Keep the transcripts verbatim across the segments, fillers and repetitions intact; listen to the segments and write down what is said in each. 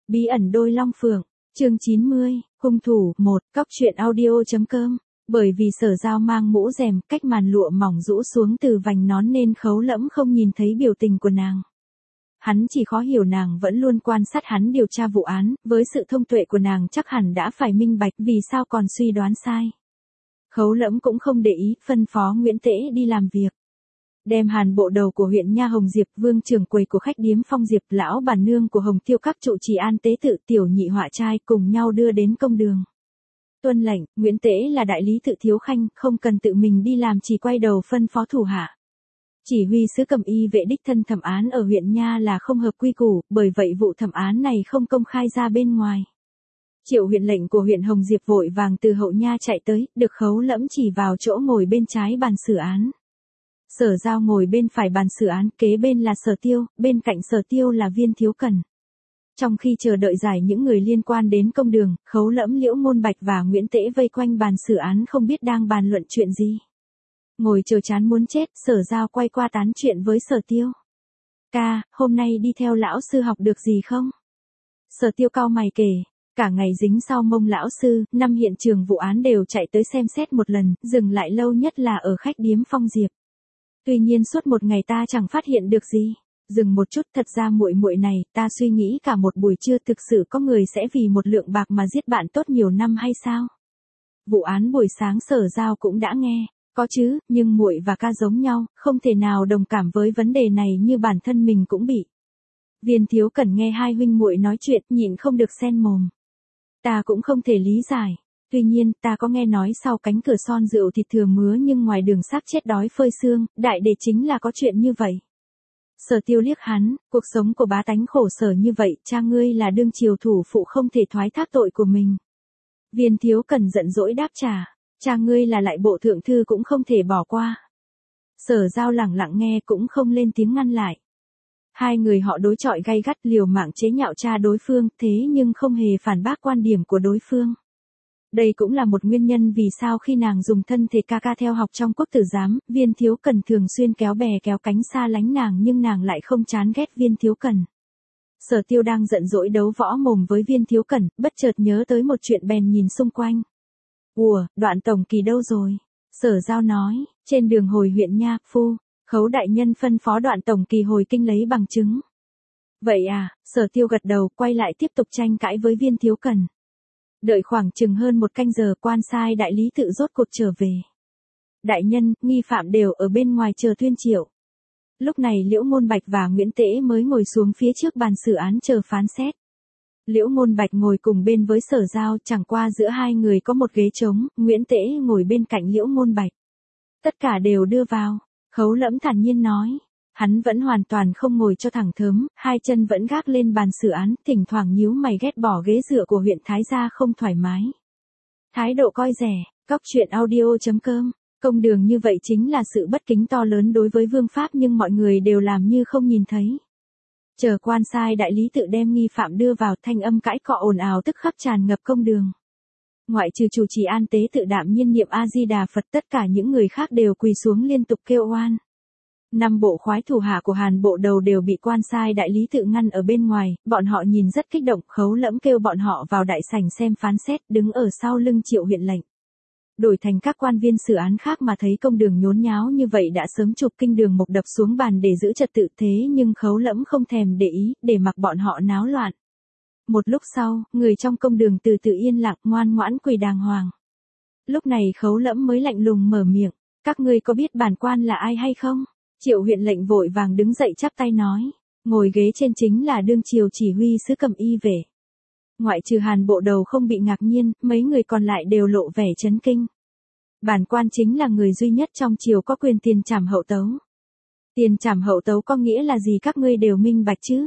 Bí ẩn đôi long phượng, chương chín mươi, hung thủ, một, cóc truyện audio.com. Bởi vì Sở Giao mang mũ rèm, cách màn lụa mỏng rũ xuống từ vành nón nên Khấu Lẫm không nhìn thấy biểu tình của nàng. Hắn chỉ khó hiểu nàng vẫn luôn quan sát hắn điều tra vụ án, với sự thông tuệ của nàng chắc hẳn đã phải minh bạch vì sao còn suy đoán sai. Khấu Lẫm cũng không để ý, phân phó Nguyễn Tễ đi làm việc. Đem Hàn bộ đầu của huyện Nha Hồng Diệp, Vương trưởng quầy của khách điếm Phong Diệp, lão bản nương của Hồng Tiêu các trụ trì an tế tự, tiểu nhị họa trai cùng nhau đưa đến công đường. Tuân lệnh, Nguyễn Tễ là đại lý tự Thiếu Khanh, không cần tự mình đi làm, chỉ quay đầu phân phó thủ hạ. Chỉ huy sứ cầm y vệ đích thân thẩm án ở huyện Nha là không hợp quy củ, bởi vậy vụ thẩm án này không công khai ra bên ngoài. Triệu huyện lệnh của huyện Hồng Diệp vội vàng từ hậu Nha chạy tới, được Khấu Lẫm chỉ vào chỗ ngồi bên trái bàn xử án. Sở Giao ngồi bên phải bàn xử án, kế bên là Sở Tiêu, bên cạnh Sở Tiêu là Viên Thiếu Cần. Trong khi chờ đợi giải những người liên quan đến công đường, Khấu Lẫm, Liễu Môn Bạch và Nguyễn Tễ vây quanh bàn xử án không biết đang bàn luận chuyện gì. Ngồi chờ chán muốn chết, Sở Giao quay qua tán chuyện với Sở Tiêu. Ca, hôm nay đi theo lão sư học được gì không? Sở Tiêu cau mày kể, cả ngày dính sau mông lão sư, năm hiện trường vụ án đều chạy tới xem xét một lần, dừng lại lâu nhất là ở khách điếm Phong Diệp. Tuy nhiên suốt một ngày ta chẳng phát hiện được gì. Dừng một chút, thật ra muội muội này, ta suy nghĩ cả một buổi trưa thực sự có người sẽ vì một lượng bạc mà giết bạn tốt nhiều năm hay sao? Vụ án buổi sáng Sở Giao cũng đã nghe, có chứ, nhưng muội và ca giống nhau, không thể nào đồng cảm với vấn đề này như bản thân mình cũng bị. Viên Thiếu Cần nghe hai huynh muội nói chuyện, nhịn không được xen mồm. Ta cũng không thể lý giải. Tuy nhiên, ta có nghe nói sau cánh cửa son rượu thịt thừa mứa nhưng ngoài đường xác chết đói phơi xương, đại để chính là có chuyện như vậy. Sở Tiêu liếc hắn, cuộc sống của bá tánh khổ sở như vậy, cha ngươi là đương triều thủ phụ không thể thoái thác tội của mình. Viên Thiếu Cần giận dỗi đáp trả, cha ngươi là lại bộ thượng thư cũng không thể bỏ qua. Sở Giao lẳng lặng nghe cũng không lên tiếng ngăn lại. Hai người họ đối chọi gay gắt liều mạng chế nhạo cha đối phương, thế nhưng không hề phản bác quan điểm của đối phương. Đây cũng là một nguyên nhân vì sao khi nàng dùng thân thể ca ca theo học trong quốc tử giám, Viên Thiếu Cần thường xuyên kéo bè kéo cánh xa lánh nàng nhưng nàng lại không chán ghét Viên Thiếu Cần. Sở Tiêu đang giận dỗi đấu võ mồm với Viên Thiếu Cần, bất chợt nhớ tới một chuyện bèn nhìn xung quanh. Ủa, Đoạn tổng kỳ đâu rồi? Sở Giao nói, trên đường hồi huyện Nha, phu, Khấu đại nhân phân phó Đoạn tổng kỳ hồi kinh lấy bằng chứng. Vậy à, Sở Tiêu gật đầu, quay lại tiếp tục tranh cãi với Viên Thiếu Cần. Đợi khoảng chừng hơn một canh giờ, quan sai đại lý tự rốt cuộc trở về. Đại nhân, nghi phạm đều ở bên ngoài chờ tuyên triệu. Lúc này Liễu Môn Bạch và Nguyễn Tễ mới ngồi xuống phía trước bàn xử án chờ phán xét. Liễu Môn Bạch ngồi cùng bên với Sở Giao, chẳng qua giữa hai người có một ghế trống, Nguyễn Tễ ngồi bên cạnh Liễu Môn Bạch. Tất cả đều đưa vào, Khấu Lẫm thản nhiên nói. Hắn vẫn hoàn toàn không ngồi cho thẳng thớm, hai chân vẫn gác lên bàn xử án, thỉnh thoảng nhíu mày ghét bỏ ghế dựa của huyện Thái gia không thoải mái. Thái độ coi rẻ, cóc truyện audio.com, công đường như vậy chính là sự bất kính to lớn đối với vương pháp nhưng mọi người đều làm như không nhìn thấy. Chờ quan sai đại lý tự đem nghi phạm đưa vào, thanh âm cãi cọ ồn ào tức khắc tràn ngập công đường. Ngoại trừ chủ trì an tế tự đạm nhiên niệm A-di-đà Phật, tất cả những người khác đều quỳ xuống liên tục kêu oan. Năm bộ khoái thủ hạ của Hàn bộ đầu đều bị quan sai đại lý tự ngăn ở bên ngoài, bọn họ nhìn rất kích động, Khấu Lẫm kêu bọn họ vào đại sảnh xem phán xét, đứng ở sau lưng Triệu huyện lệnh. Đổi thành các quan viên xử án khác mà thấy công đường nhốn nháo như vậy đã sớm chụp kinh đường mộc đập xuống bàn để giữ trật tự, thế nhưng Khấu Lẫm không thèm để ý, để mặc bọn họ náo loạn. Một lúc sau, người trong công đường từ từ yên lặng, ngoan ngoãn quỳ đàng hoàng. Lúc này Khấu Lẫm mới lạnh lùng mở miệng, các ngươi có biết bản quan là ai hay không? Triệu huyện lệnh vội vàng đứng dậy chắp tay nói, ngồi ghế trên chính là đương triều chỉ huy sứ cầm y vệ. Ngoại trừ Hàn bộ đầu không bị ngạc nhiên, mấy người còn lại đều lộ vẻ chấn kinh. Bản quan chính là người duy nhất trong triều có quyền tiền trảm hậu tấu. Tiền trảm hậu tấu có nghĩa là gì các ngươi đều minh bạch chứ?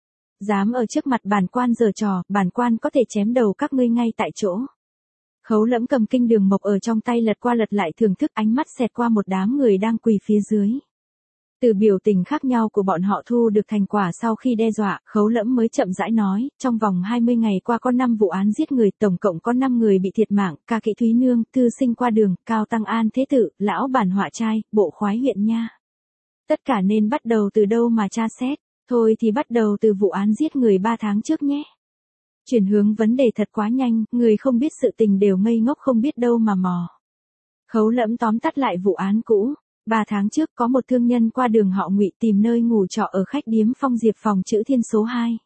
Dám ở trước mặt bản quan giở trò, bản quan có thể chém đầu các ngươi ngay tại chỗ. Khấu Lẫm cầm kinh đường mộc ở trong tay lật qua lật lại thưởng thức, ánh mắt xẹt qua một đám người đang quỳ phía dưới. Từ biểu tình khác nhau của bọn họ thu được thành quả sau khi đe dọa, Khấu Lẫm mới chậm rãi nói, trong vòng hai mươi ngày qua có năm vụ án giết người, tổng cộng có năm người bị thiệt mạng, Ca Kỵ Thúy Nương, Thư Sinh qua đường, Cao Tăng An Thế Tự, lão bản họa trai, bộ khoái huyện Nha. Tất cả nên bắt đầu từ đâu mà tra xét? Thôi thì bắt đầu từ vụ án giết người ba tháng trước nhé. Chuyển hướng vấn đề thật quá nhanh, người không biết sự tình đều ngây ngốc không biết đâu mà mò. Khấu Lẫm tóm tắt lại vụ án cũ. Ba tháng trước có một thương nhân qua đường họ Ngụy tìm nơi ngủ trọ ở khách điếm Phong Diệp phòng chữ Thiên số hai.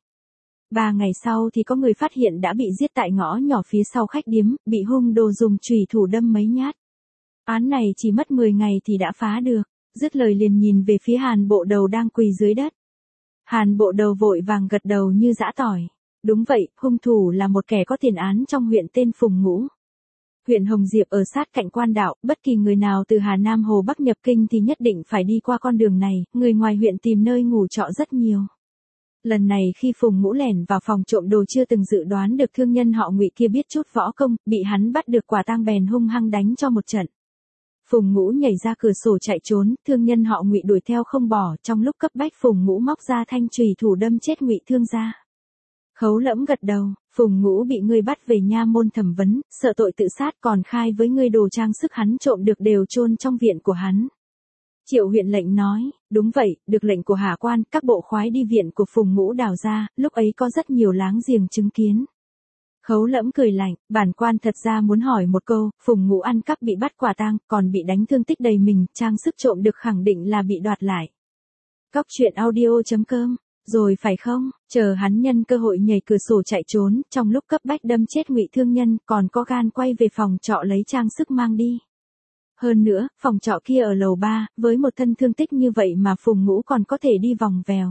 Ba ngày sau thì có người phát hiện đã bị giết tại ngõ nhỏ phía sau khách điếm, bị hung đồ dùng chùy thủ đâm mấy nhát. Án này chỉ mất mười ngày thì đã phá được. Dứt lời liền nhìn về phía Hàn Bộ Đầu đang quỳ dưới đất. Hàn Bộ Đầu vội vàng gật đầu như giã tỏi. Đúng vậy, hung thủ là một kẻ có tiền án trong huyện tên Phùng Ngũ. Huyện Hồng Diệp ở sát cạnh quan đạo, bất kỳ người nào từ Hà Nam Hồ Bắc nhập kinh thì nhất định phải đi qua con đường này, người ngoài huyện tìm nơi ngủ trọ rất nhiều. Lần này khi Phùng Ngũ lẻn vào phòng trộm đồ chưa từng dự đoán được thương nhân họ Ngụy kia biết chút võ công, bị hắn bắt được quả tang bèn hung hăng đánh cho một trận. Phùng Ngũ nhảy ra cửa sổ chạy trốn, thương nhân họ Ngụy đuổi theo không bỏ, trong lúc cấp bách Phùng Ngũ móc ra thanh chùy thủ đâm chết Ngụy thương gia. Khấu Lẫm gật đầu, Phùng Ngũ bị ngươi bắt về nha môn thẩm vấn, sợ tội tự sát còn khai với ngươi đồ trang sức hắn trộm được đều chôn trong viện của hắn. Triệu huyện lệnh nói, đúng vậy, được lệnh của Hà quan, các bộ khoái đi viện của Phùng Ngũ đào ra, lúc ấy có rất nhiều láng giềng chứng kiến. Khấu Lẫm cười lạnh, bản quan thật ra muốn hỏi một câu, Phùng Ngũ ăn cắp bị bắt quả tang, còn bị đánh thương tích đầy mình, trang sức trộm được khẳng định là bị đoạt lại. Cóc truyện audio chấm com, rồi phải không? Chờ hắn nhân cơ hội nhảy cửa sổ chạy trốn, trong lúc cấp bách đâm chết Ngụy thương nhân, còn có gan quay về phòng trọ lấy trang sức mang đi. Hơn nữa, phòng trọ kia ở lầu ba, với một thân thương tích như vậy mà Phùng Ngũ còn có thể đi vòng vèo.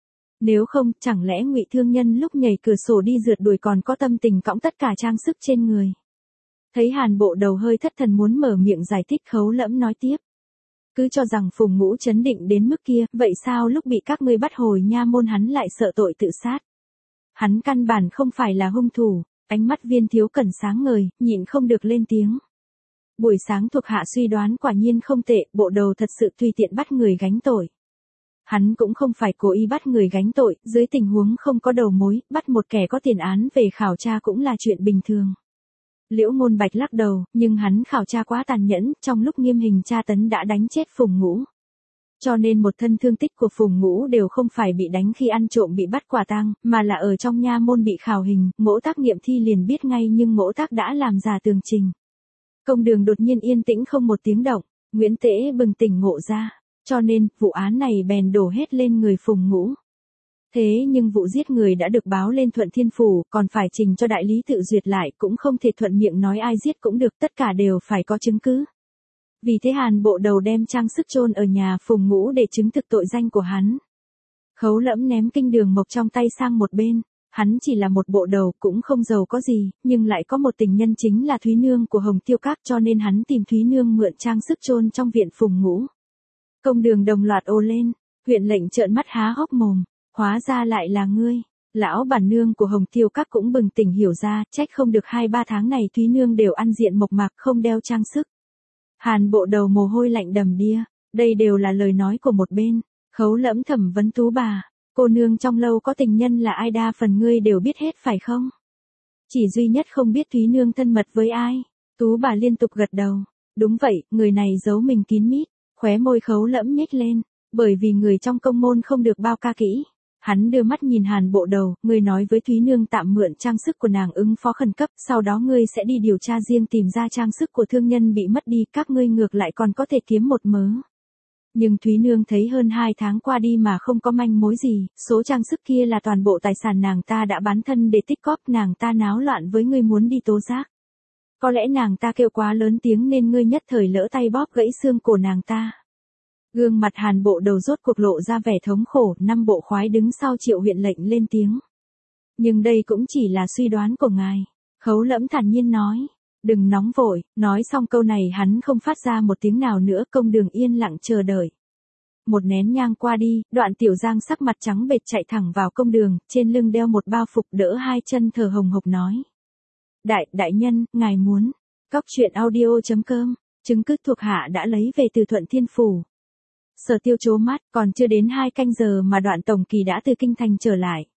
Nếu không, chẳng lẽ Ngụy thương nhân lúc nhảy cửa sổ đi rượt đuổi còn có tâm tình cõng tất cả trang sức trên người. Thấy Hàn Bộ Đầu hơi thất thần muốn mở miệng giải thích, Khấu Lẫm nói tiếp. Cứ cho rằng Phùng Ngũ chấn định đến mức kia, vậy sao lúc bị các ngươi bắt hồi nha môn hắn lại sợ tội tự sát? Hắn căn bản không phải là hung thủ, ánh mắt Viên Thiếu Cẩn sáng ngời, nhịn không được lên tiếng. Buổi sáng thuộc hạ suy đoán quả nhiên không tệ, Bộ Đầu thật sự tùy tiện bắt người gánh tội. Hắn cũng không phải cố ý bắt người gánh tội, dưới tình huống không có đầu mối, bắt một kẻ có tiền án về khảo tra cũng là chuyện bình thường. Liễu Ngôn Bạch lắc đầu, nhưng hắn khảo tra quá tàn nhẫn, trong lúc nghiêm hình tra tấn đã đánh chết Phùng Ngũ. Cho nên một thân thương tích của Phùng Ngũ đều không phải bị đánh khi ăn trộm bị bắt quả tang, mà là ở trong nha môn bị khảo hình, mỗ tác nghiệm thi liền biết ngay nhưng mỗ tác đã làm giả tường trình. Công đường đột nhiên yên tĩnh không một tiếng động, Nguyễn Tế bừng tỉnh ngộ ra, cho nên vụ án này bèn đổ hết lên người Phùng Ngũ. Thế nhưng vụ giết người đã được báo lên Thuận Thiên Phủ, còn phải trình cho đại lý tự duyệt lại, cũng không thể thuận miệng nói ai giết cũng được, tất cả đều phải có chứng cứ. Vì thế Hàn Bộ Đầu đem trang sức chôn ở nhà Phùng Ngũ để chứng thực tội danh của hắn. Khấu Lẫm ném kinh đường mộc trong tay sang một bên, hắn chỉ là một bộ đầu cũng không giàu có gì, nhưng lại có một tình nhân chính là Thúy Nương của Hồng Tiêu Các, cho nên hắn tìm Thúy Nương mượn trang sức chôn trong viện Phùng Ngũ. Công đường đồng loạt ồ lên, huyện lệnh trợn mắt há hốc mồm. Hóa ra lại là ngươi. Lão bản nương của Hồng Tiêu Các cũng bừng tỉnh hiểu ra, trách không được hai ba tháng này Thúy Nương đều ăn diện mộc mạc không đeo trang sức. Hàn Bộ Đầu mồ hôi lạnh đầm đìa, đây đều là lời nói của một bên. Khấu Lẫm thẩm vấn Tú bà, cô nương trong lâu có tình nhân là ai đa phần ngươi đều biết hết phải không? Chỉ duy nhất không biết Thúy Nương thân mật với ai. Tú bà liên tục gật đầu, đúng vậy, người này giấu mình kín mít, khóe môi Khấu Lẫm nhếch lên, bởi vì người trong công môn không được bao ca kỹ. Hắn đưa mắt nhìn Hàn Bộ Đầu, ngươi nói với Thúy Nương tạm mượn trang sức của nàng ứng phó khẩn cấp, sau đó ngươi sẽ đi điều tra riêng tìm ra trang sức của thương nhân bị mất đi, các ngươi ngược lại còn có thể kiếm một mớ. Nhưng Thúy Nương thấy hơn hai tháng qua đi mà không có manh mối gì, số trang sức kia là toàn bộ tài sản nàng ta đã bán thân để tích cóp, nàng ta náo loạn với ngươi muốn đi tố giác. Có lẽ nàng ta kêu quá lớn tiếng nên ngươi nhất thời lỡ tay bóp gãy xương cổ nàng ta. Gương mặt Hàn Bộ Đầu rốt cuộc lộ ra vẻ thống khổ, năm bộ khoái đứng sau Triệu huyện lệnh lên tiếng. Nhưng đây cũng chỉ là suy đoán của ngài. Khấu Lẫm thản nhiên nói. Đừng nóng vội, nói xong câu này hắn không phát ra một tiếng nào nữa, công đường yên lặng chờ đợi. Một nén nhang qua đi, Đoạn Tiểu Giang sắc mặt trắng bệch chạy thẳng vào công đường, trên lưng đeo một bao phục đỡ hai chân thở hồng hộc nói. Đại, đại nhân, ngài muốn. Cóc truyện audio chấm com, chứng cứ thuộc hạ đã lấy về từ Thuận Thiên Phủ. Sở Tiêu trố mắt, còn chưa đến hai canh giờ mà Đoạn tổng kỳ đã từ kinh thành trở lại.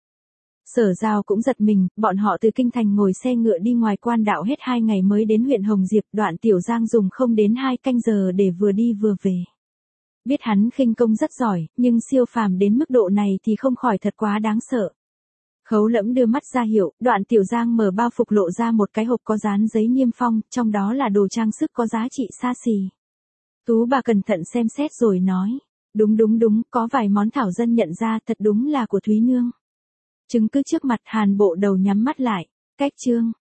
Sở Giao cũng giật mình, bọn họ từ kinh thành ngồi xe ngựa đi ngoài quan đạo hết hai ngày mới đến huyện Hồng Diệp, Đoạn Tiểu Giang dùng không đến hai canh giờ để vừa đi vừa về. Biết hắn khinh công rất giỏi, nhưng siêu phàm đến mức độ này thì không khỏi thật quá đáng sợ. Khấu Lẫm đưa mắt ra hiệu, Đoạn Tiểu Giang mở bao phục lộ ra một cái hộp có dán giấy niêm phong, trong đó là đồ trang sức có giá trị xa xỉ. Tú bà cẩn thận xem xét rồi nói, đúng đúng đúng, có vài món Thảo Dân nhận ra, thật đúng là của Thúy Nương. Chứng cứ trước mặt, Hàn Bộ Đầu nhắm mắt lại, cách chương.